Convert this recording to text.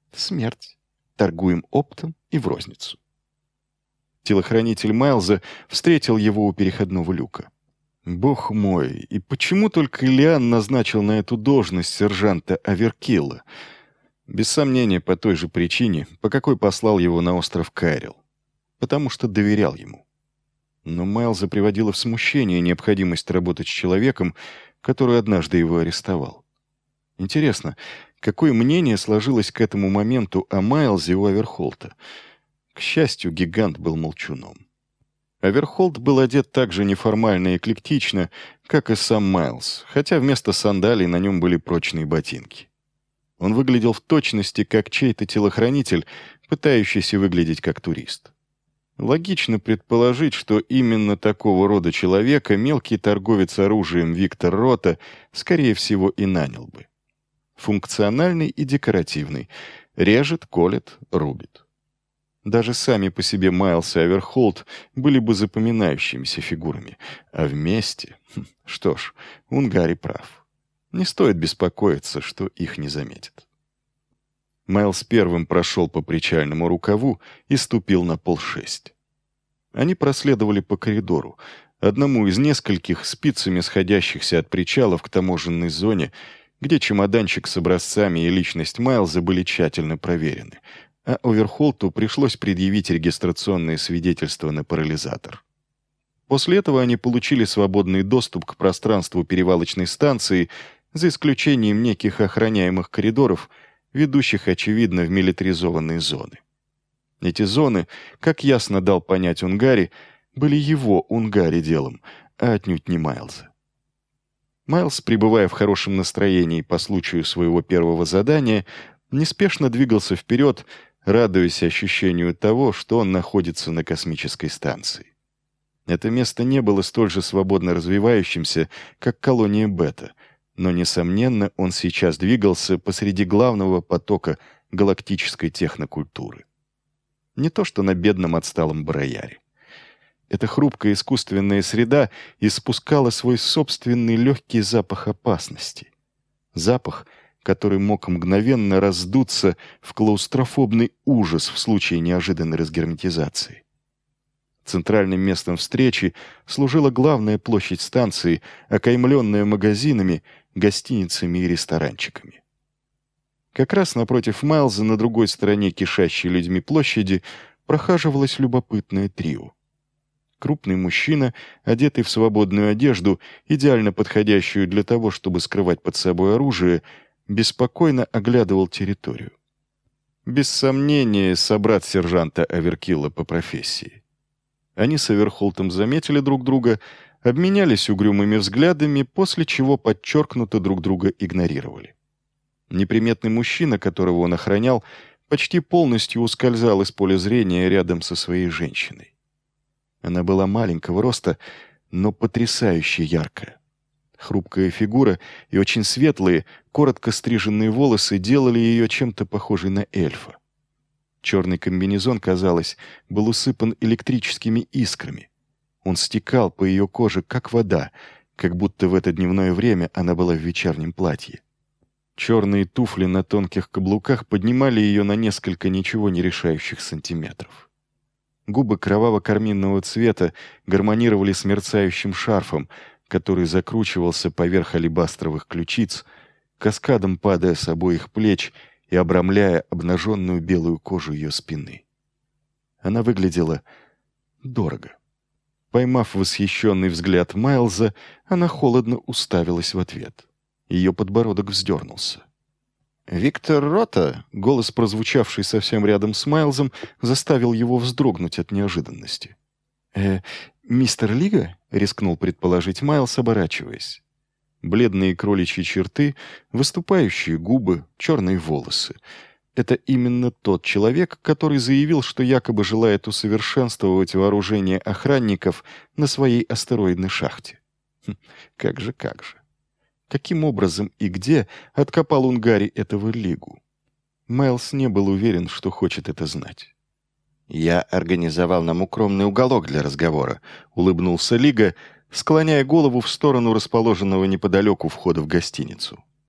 Смерть. Торгуем оптом и в розницу. Телохранитель Майлза встретил его у переходного люка. Бог мой, и почему только Лиан назначил на эту должность сержанта Аверкилла? Без сомнения, по той же причине, по какой послал его на остров Кайрил. Потому что доверял ему. Но Майлза приводила в смущение необходимость работать с человеком, который однажды его арестовал. Интересно, какое мнение сложилось к этому моменту о Майлзе у Аверхолта? К счастью, гигант был молчуном. Аверхолт был одет так же неформально и эклектично, как и сам Майлз, хотя вместо сандалий на нем были прочные ботинки. Он выглядел в точности как чей-то телохранитель, пытающийся выглядеть как турист. Логично предположить, что именно такого рода человека мелкий торговец оружием Виктор Рота, скорее всего, и нанял бы. Функциональный и декоративный. Режет, колет, рубит. Даже сами по себе Майлз и Аверхолт были бы запоминающимися фигурами. А вместе... Что ж, Унгари прав. Не стоит беспокоиться, что их не заметят. Майлз первым прошел по причальному рукаву и ступил на 5:30. Они проследовали по коридору, одному из нескольких спицами сходящихся от причалов к таможенной зоне, где чемоданчик с образцами и личность Майлза были тщательно проверены, а Оверхолту пришлось предъявить регистрационное свидетельство на парализатор. После этого они получили свободный доступ к пространству перевалочной станции, за исключением неких охраняемых коридоров, ведущих, очевидно, в милитаризованные зоны. Эти зоны, как ясно дал понять Унгари, были его, Унгари, делом, а отнюдь не Майлза. Майлз, пребывая в хорошем настроении по случаю своего первого задания, неспешно двигался вперед, радуясь ощущению того, что он находится на космической станции. Это место не было столь же свободно развивающимся, как колония Бета, но, несомненно, он сейчас двигался посреди главного потока галактической технокультуры. Не то что на бедном отсталом Барояре. Эта хрупкая искусственная среда испускала свой собственный легкий запах опасности. Запах, который мог мгновенно раздуться в клаустрофобный ужас в случае неожиданной разгерметизации. Центральным местом встречи служила главная площадь станции, окаймленная магазинами, гостиницами и ресторанчиками. Как раз напротив Майлза, на другой стороне кишащей людьми площади, прохаживалось любопытное трио. Крупный мужчина, одетый в свободную одежду, идеально подходящую для того, чтобы скрывать под собой оружие, беспокойно оглядывал территорию. Без сомнения, собрат сержанта Аверкилла по профессии. Они с Аверхолтом заметили друг друга, обменялись угрюмыми взглядами, после чего подчеркнуто друг друга игнорировали. Неприметный мужчина, которого он охранял, почти полностью ускользал из поля зрения рядом со своей женщиной. Она была маленького роста, но потрясающе яркая. Хрупкая фигура и очень светлые, коротко стриженные волосы делали ее чем-то похожей на эльфа. Черный комбинезон, казалось, был усыпан электрическими искрами. Он стекал по ее коже, как вода, как будто в это дневное время она была в вечернем платье. Черные туфли на тонких каблуках поднимали ее на несколько ничего не решающих сантиметров. Губы кроваво-карминного цвета гармонировали с мерцающим шарфом, который закручивался поверх алебастровых ключиц, каскадом падая с обоих плеч и обрамляя обнаженную белую кожу ее спины. Она выглядела дорого. Поймав восхищенный взгляд Майлза, она холодно уставилась в ответ. Ее подбородок вздернулся. «Виктор Рота», голос, прозвучавший совсем рядом с Майлзом, заставил его вздрогнуть от неожиданности. «Мистер Лига?» — рискнул предположить Майлз, оборачиваясь. Бледные кроличьи черты, выступающие губы, черные волосы. Это именно тот человек, который заявил, что якобы желает усовершенствовать вооружение охранников на своей астероидной шахте. Как же. Каким образом и где откопал Унгари этого Лигу? Майлз не был уверен, что хочет это знать. «Я организовал нам укромный уголок для разговора», — улыбнулся Лига, склоняя голову в сторону расположенного неподалеку входа в гостиницу.